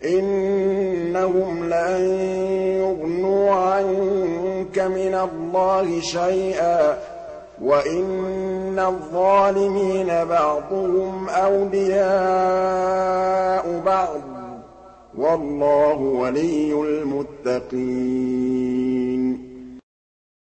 إِنَّهُمْ لَن يُغْنُوا عَنكَ مِنَ اللَّهِ شَيْئًا وَإِنَّ الظَّالِمِينَ بَعْضُهُمْ أَوْلِيَاءُ بَعْضٍ ۖ وَاللَّهُ وَلِيُّ الْمُتَّقِينَ